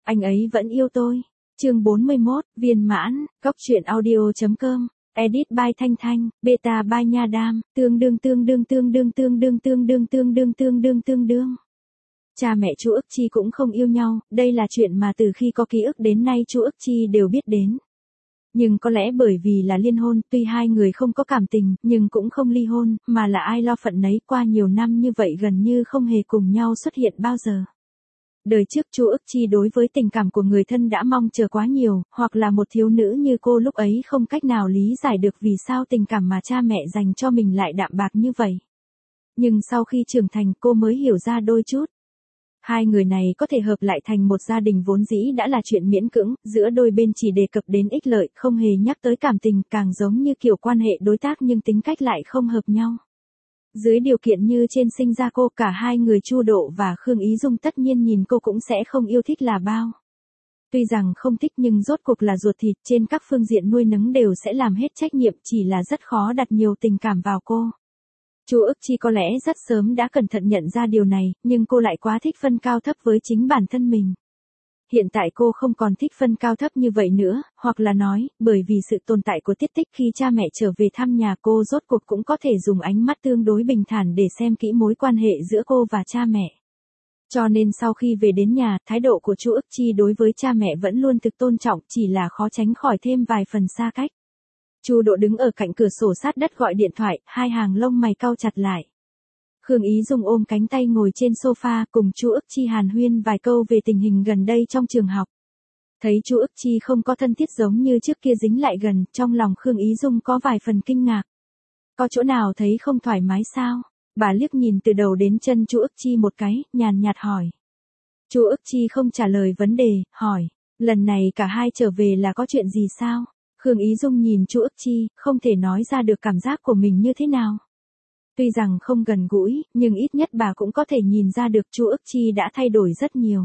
Anh ấy vẫn yêu tôi. Chương 41, viên mãn, góc truyện audio.com, edit by Thanh Thanh, beta by Nha Đam, tương đương. Cha mẹ Chu Ức Chi cũng không yêu nhau, đây là chuyện mà từ khi có ký ức đến nay Chu Ức Chi đều biết đến. Nhưng có lẽ bởi vì là liên hôn, tuy hai người không có cảm tình, nhưng cũng không ly hôn, mà là ai lo phận nấy, qua nhiều năm như vậy gần như không hề cùng nhau xuất hiện bao giờ. Đời trước Chu Ức Chi đối với tình cảm của người thân đã mong chờ quá nhiều, hoặc là một thiếu nữ như cô lúc ấy không cách nào lý giải được vì sao tình cảm mà cha mẹ dành cho mình lại đạm bạc như vậy. Nhưng sau khi trưởng thành cô mới hiểu ra đôi chút. Hai người này có thể hợp lại thành một gia đình vốn dĩ đã là chuyện miễn cưỡng, giữa đôi bên chỉ đề cập đến ích lợi, không hề nhắc tới cảm tình, càng giống như kiểu quan hệ đối tác nhưng tính cách lại không hợp nhau. Dưới điều kiện như trên sinh ra cô, cả hai người Chu Độ và Khương Ý Dung tất nhiên nhìn cô cũng sẽ không yêu thích là bao. Tuy rằng không thích nhưng rốt cuộc là ruột thịt, trên các phương diện nuôi nấng đều sẽ làm hết trách nhiệm, chỉ là rất khó đặt nhiều tình cảm vào cô. Chu Ức Chi có lẽ rất sớm đã cẩn thận nhận ra điều này, nhưng cô lại quá thích phân cao thấp với chính bản thân mình. Hiện tại cô không còn thích phân cao thấp như vậy nữa, hoặc là nói, bởi vì sự tồn tại của Tiết Tích khi cha mẹ trở về thăm nhà cô rốt cuộc cũng có thể dùng ánh mắt tương đối bình thản để xem kỹ mối quan hệ giữa cô và cha mẹ. Cho nên sau khi về đến nhà, thái độ của Chu Ức Chi đối với cha mẹ vẫn luôn thực tôn trọng, chỉ là khó tránh khỏi thêm vài phần xa cách. Chu Độ đứng ở cạnh cửa sổ sát đất gọi điện thoại, hai hàng lông mày cau chặt lại. Khương Ý Dung ôm cánh tay ngồi trên sofa cùng Chu Ức Chi hàn huyên vài câu về tình hình gần đây trong trường học. Thấy Chu Ức Chi không có thân thiết giống như trước kia dính lại gần, trong lòng Khương Ý Dung có vài phần kinh ngạc. Có chỗ nào thấy không thoải mái sao? Bà liếc nhìn từ đầu đến chân Chu Ức Chi một cái, nhàn nhạt hỏi. Chu Ức Chi không trả lời vấn đề, hỏi, lần này cả hai trở về là có chuyện gì sao? Khương Ý Dung nhìn Chu Ức Chi, không thể nói ra được cảm giác của mình như thế nào. Tuy rằng không gần gũi, nhưng ít nhất bà cũng có thể nhìn ra được Chu Ức Chi đã thay đổi rất nhiều.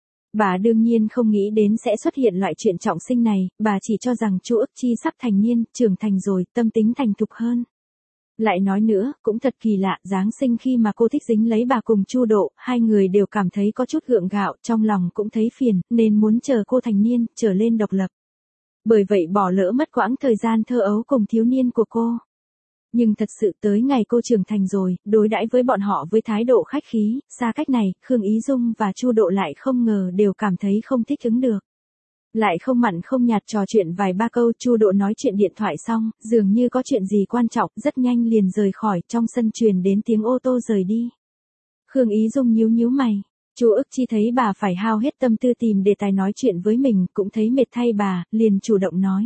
Bà đương nhiên không nghĩ đến sẽ xuất hiện loại chuyện trọng sinh này, bà chỉ cho rằng Chu Ức Chi sắp thành niên, trưởng thành rồi, tâm tính thành thục hơn. Lại nói nữa, cũng thật kỳ lạ, Giáng sinh khi mà cô thích dính lấy bà cùng Chu Độ, hai người đều cảm thấy có chút gượng gạo, trong lòng cũng thấy phiền, nên muốn chờ cô thành niên, trở lên độc lập. Bởi vậy bỏ lỡ mất quãng thời gian thơ ấu cùng thiếu niên của cô. Nhưng thật sự tới ngày cô trưởng thành rồi, đối đãi với bọn họ với thái độ khách khí, xa cách này, Khương Ý Dung và Chu Độ lại không ngờ đều cảm thấy không thích ứng được. Lại không mặn không nhạt trò chuyện vài ba câu, Chu Độ nói chuyện điện thoại xong, dường như có chuyện gì quan trọng, rất nhanh liền rời khỏi, trong sân truyền đến tiếng ô tô rời đi. Khương Ý Dung nhíu mày. Chu Ức Chi thấy bà phải hao hết tâm tư tìm đề tài nói chuyện với mình, cũng thấy mệt thay bà, liền chủ động nói.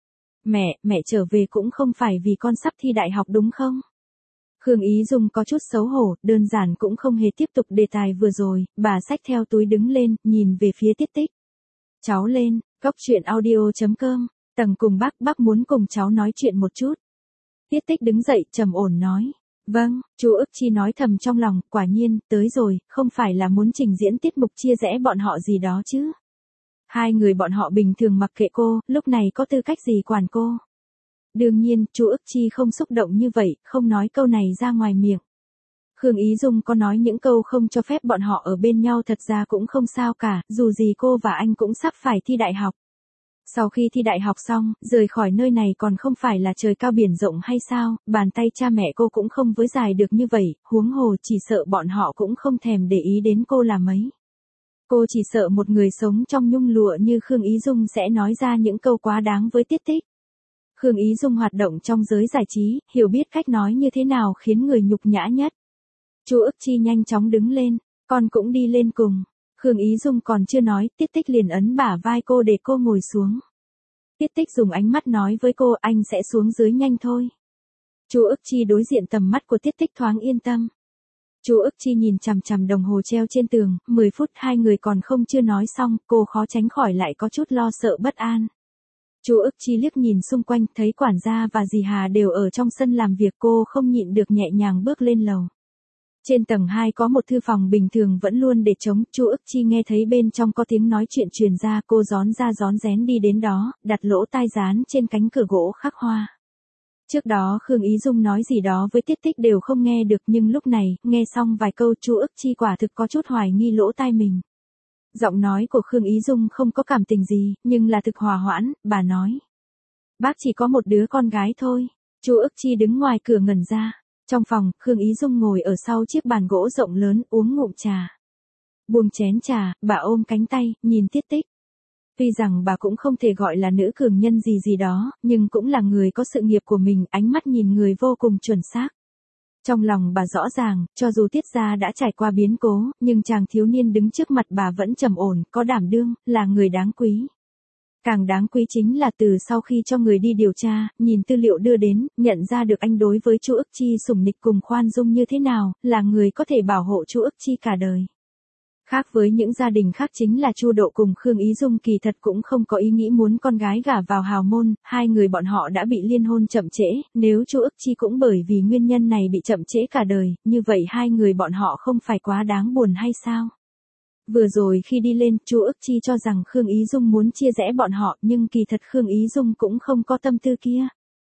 Mẹ trở về cũng không phải vì con sắp thi đại học đúng không? Khương Ý Dung có chút xấu hổ, đơn giản cũng không hề tiếp tục đề tài vừa rồi, bà xách theo túi đứng lên, nhìn về phía Tiết Tích. Cháu lên, góc truyện audio.com, tầng cùng bác muốn cùng cháu nói chuyện một chút. Tiết Tích đứng dậy, trầm ổn nói. Vâng, Chu Ức Chi nói thầm trong lòng, quả nhiên, tới rồi, không phải là muốn trình diễn tiết mục chia rẽ bọn họ gì đó chứ. Hai người bọn họ bình thường mặc kệ cô, lúc này có tư cách gì quản cô. Đương nhiên, Chu Ức Chi không xúc động như vậy, không nói câu này ra ngoài miệng. Khương Ý Dung có nói những câu không cho phép bọn họ ở bên nhau thật ra cũng không sao cả, dù gì cô và anh cũng sắp phải thi đại học. Sau khi thi đại học xong, rời khỏi nơi này còn không phải là trời cao biển rộng hay sao, bàn tay cha mẹ cô cũng không với dài được như vậy, huống hồ chỉ sợ bọn họ cũng không thèm để ý đến cô là mấy. Cô chỉ sợ một người sống trong nhung lụa như Khương Ý Dung sẽ nói ra những câu quá đáng với Tiết Tích. Khương Ý Dung hoạt động trong giới giải trí, hiểu biết cách nói như thế nào khiến người nhục nhã nhất. Chu Ức Chi nhanh chóng đứng lên, con cũng đi lên cùng. Khương Ý Dung còn chưa nói, Tiết Tích liền ấn bả vai cô để cô ngồi xuống. Tiết Tích dùng ánh mắt nói với cô, anh sẽ xuống dưới nhanh thôi. Chu Ức Chi đối diện tầm mắt của Tiết Tích thoáng yên tâm. Chu Ức Chi nhìn chằm chằm đồng hồ treo trên tường, 10 phút hai người còn không chưa nói xong, cô khó tránh khỏi lại có chút lo sợ bất an. Chu Ức Chi liếc nhìn xung quanh, thấy quản gia và dì Hà đều ở trong sân làm việc, cô không nhịn được nhẹ nhàng bước lên lầu. Trên tầng 2 có một thư phòng bình thường vẫn luôn để trống, Chu Ức Chi nghe thấy bên trong có tiếng nói chuyện truyền ra, cô rón ra rón rén đi đến đó, đặt lỗ tai dán trên cánh cửa gỗ khắc hoa. Trước đó Khương Ý Dung nói gì đó với Tiết Tích đều không nghe được, nhưng lúc này, nghe xong vài câu Chu Ức Chi quả thực có chút hoài nghi lỗ tai mình. Giọng nói của Khương Ý Dung không có cảm tình gì, nhưng là thực hòa hoãn, bà nói. Bác chỉ có một đứa con gái thôi. Chu Ức Chi đứng ngoài cửa ngẩn ra. Trong phòng, Khương Ý Dung ngồi ở sau chiếc bàn gỗ rộng lớn, uống ngụm trà. Buông chén trà, bà ôm cánh tay, nhìn Tiết Tích. Tuy rằng bà cũng không thể gọi là nữ cường nhân gì gì đó, nhưng cũng là người có sự nghiệp của mình, ánh mắt nhìn người vô cùng chuẩn xác. Trong lòng bà rõ ràng, cho dù Tiết gia đã trải qua biến cố, nhưng chàng thiếu niên đứng trước mặt bà vẫn trầm ổn, có đảm đương, là người đáng quý. Càng đáng quý chính là từ sau khi cho người đi điều tra, nhìn tư liệu đưa đến, nhận ra được anh đối với Chu Ức Chi sủng nịch cùng khoan dung như thế nào, là người có thể bảo hộ Chu Ức Chi cả đời. Khác với những gia đình khác chính là Chu Độ cùng Khương Ý Dung kỳ thật cũng không có ý nghĩ muốn con gái gả vào hào môn, hai người bọn họ đã bị liên hôn chậm trễ, nếu Chu Ức Chi cũng bởi vì nguyên nhân này bị chậm trễ cả đời, như vậy hai người bọn họ không phải quá đáng buồn hay sao? Vừa rồi khi đi lên, Chu Ức Chi cho rằng Khương Ý Dung muốn chia rẽ bọn họ, nhưng kỳ thật Khương Ý Dung cũng không có tâm tư kia.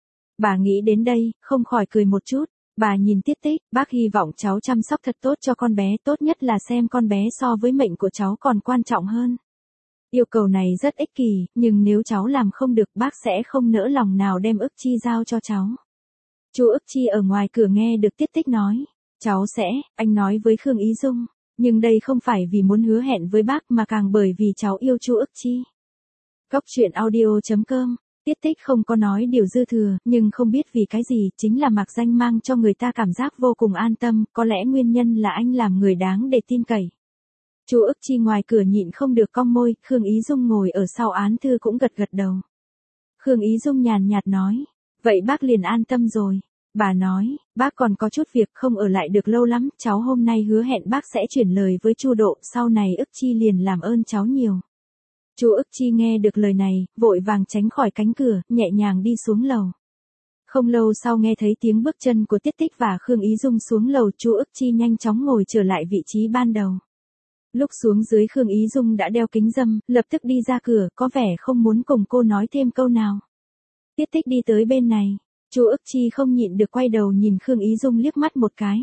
Bà nghĩ đến đây, không khỏi cười một chút. Bà nhìn Tiết Tích, bác hy vọng cháu chăm sóc thật tốt cho con bé, tốt nhất là xem con bé so với mệnh của cháu còn quan trọng hơn. Yêu cầu này rất ích kỷ, nhưng nếu cháu làm không được bác sẽ không nỡ lòng nào đem Ức Chi giao cho cháu. Chu Ức Chi ở ngoài cửa nghe được Tiết Tích nói. Cháu sẽ, anh nói với Khương Ý Dung. Nhưng đây không phải vì muốn hứa hẹn với bác mà càng bởi vì cháu yêu Chu Ức Chi. Góc truyện audio.com. Tiết Tích không có nói điều dư thừa, nhưng không biết vì cái gì, chính là Mạc Danh mang cho người ta cảm giác vô cùng an tâm, có lẽ nguyên nhân là anh làm người đáng để tin cậy. Chu Ức Chi ngoài cửa nhịn không được cong môi, Khương Ý Dung ngồi ở sau án thư cũng gật gật đầu. Khương Ý Dung nhàn nhạt nói, vậy bác liền an tâm rồi. Bà nói, bác còn có chút việc không ở lại được lâu lắm, cháu hôm nay hứa hẹn bác sẽ chuyển lời với Chu Độ, sau này Ức Chi liền làm ơn cháu nhiều. Chu Ức Chi nghe được lời này, vội vàng tránh khỏi cánh cửa, nhẹ nhàng đi xuống lầu. Không lâu sau nghe thấy tiếng bước chân của Tiết Tích và Khương Ý Dung xuống lầu, Chu Ức Chi nhanh chóng ngồi trở lại vị trí ban đầu. Lúc xuống dưới Khương Ý Dung đã đeo kính râm, lập tức đi ra cửa, có vẻ không muốn cùng cô nói thêm câu nào. Tiết Tích đi tới bên này. Chu Ức Chi không nhịn được quay đầu nhìn Khương Ý Dung liếc mắt một cái.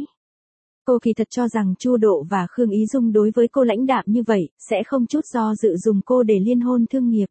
Cô kỳ thật cho rằng Chu Độ và Khương Ý Dung đối với cô lãnh đạm như vậy, sẽ không chút do dự dùng cô để liên hôn thương nghiệp.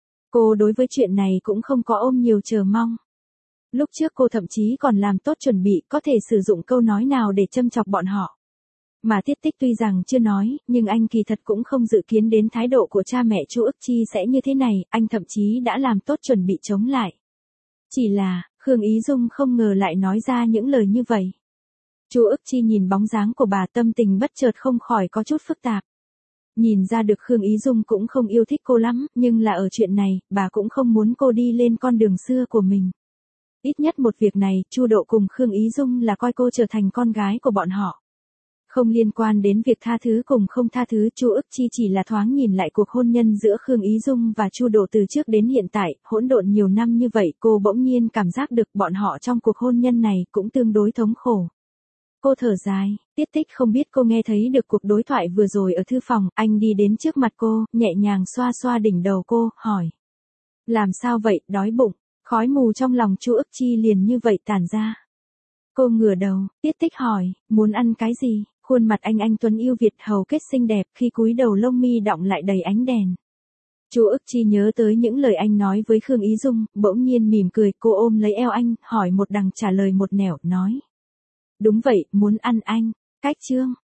Cô đối với chuyện này cũng không có ôm nhiều chờ mong. Lúc trước cô thậm chí còn làm tốt chuẩn bị có thể sử dụng câu nói nào để châm chọc bọn họ. Mà Tiết Tích tuy rằng chưa nói, nhưng anh kỳ thật cũng không dự kiến đến thái độ của cha mẹ Chu Ức Chi sẽ như thế này, anh thậm chí đã làm tốt chuẩn bị chống lại. Chỉ là, Khương Ý Dung không ngờ lại nói ra những lời như vậy. Chu Ức Chi nhìn bóng dáng của bà, tâm tình bất chợt không khỏi có chút phức tạp. Nhìn ra được Khương Ý Dung cũng không yêu thích cô lắm, nhưng là ở chuyện này, bà cũng không muốn cô đi lên con đường xưa của mình. Ít nhất một việc này, Chu Độ cùng Khương Ý Dung là coi cô trở thành con gái của bọn họ. Không liên quan đến việc tha thứ cùng không tha thứ, Chu Ức Chi chỉ là thoáng nhìn lại cuộc hôn nhân giữa Khương Ý Dung và Chu Độ từ trước đến hiện tại, hỗn độn nhiều năm như vậy, cô bỗng nhiên cảm giác được bọn họ trong cuộc hôn nhân này cũng tương đối thống khổ. Cô thở dài, Tiết Tích không biết cô nghe thấy được cuộc đối thoại vừa rồi ở thư phòng, anh đi đến trước mặt cô, nhẹ nhàng xoa xoa đỉnh đầu cô, hỏi. Làm sao vậy, đói bụng, khói mù trong lòng Chu Ức Chi liền như vậy tản ra. Cô ngửa đầu, Tiết Tích hỏi, muốn ăn cái gì? Khuôn mặt anh tuấn yêu Việt hầu kết xinh đẹp, khi cúi đầu lông mi đọng lại đầy ánh đèn. Chu Ức Chi nhớ tới những lời anh nói với Khương Ý Dung, bỗng nhiên mỉm cười, cô ôm lấy eo anh, hỏi một đằng trả lời một nẻo, nói. Đúng vậy, muốn ăn anh. Cách chương.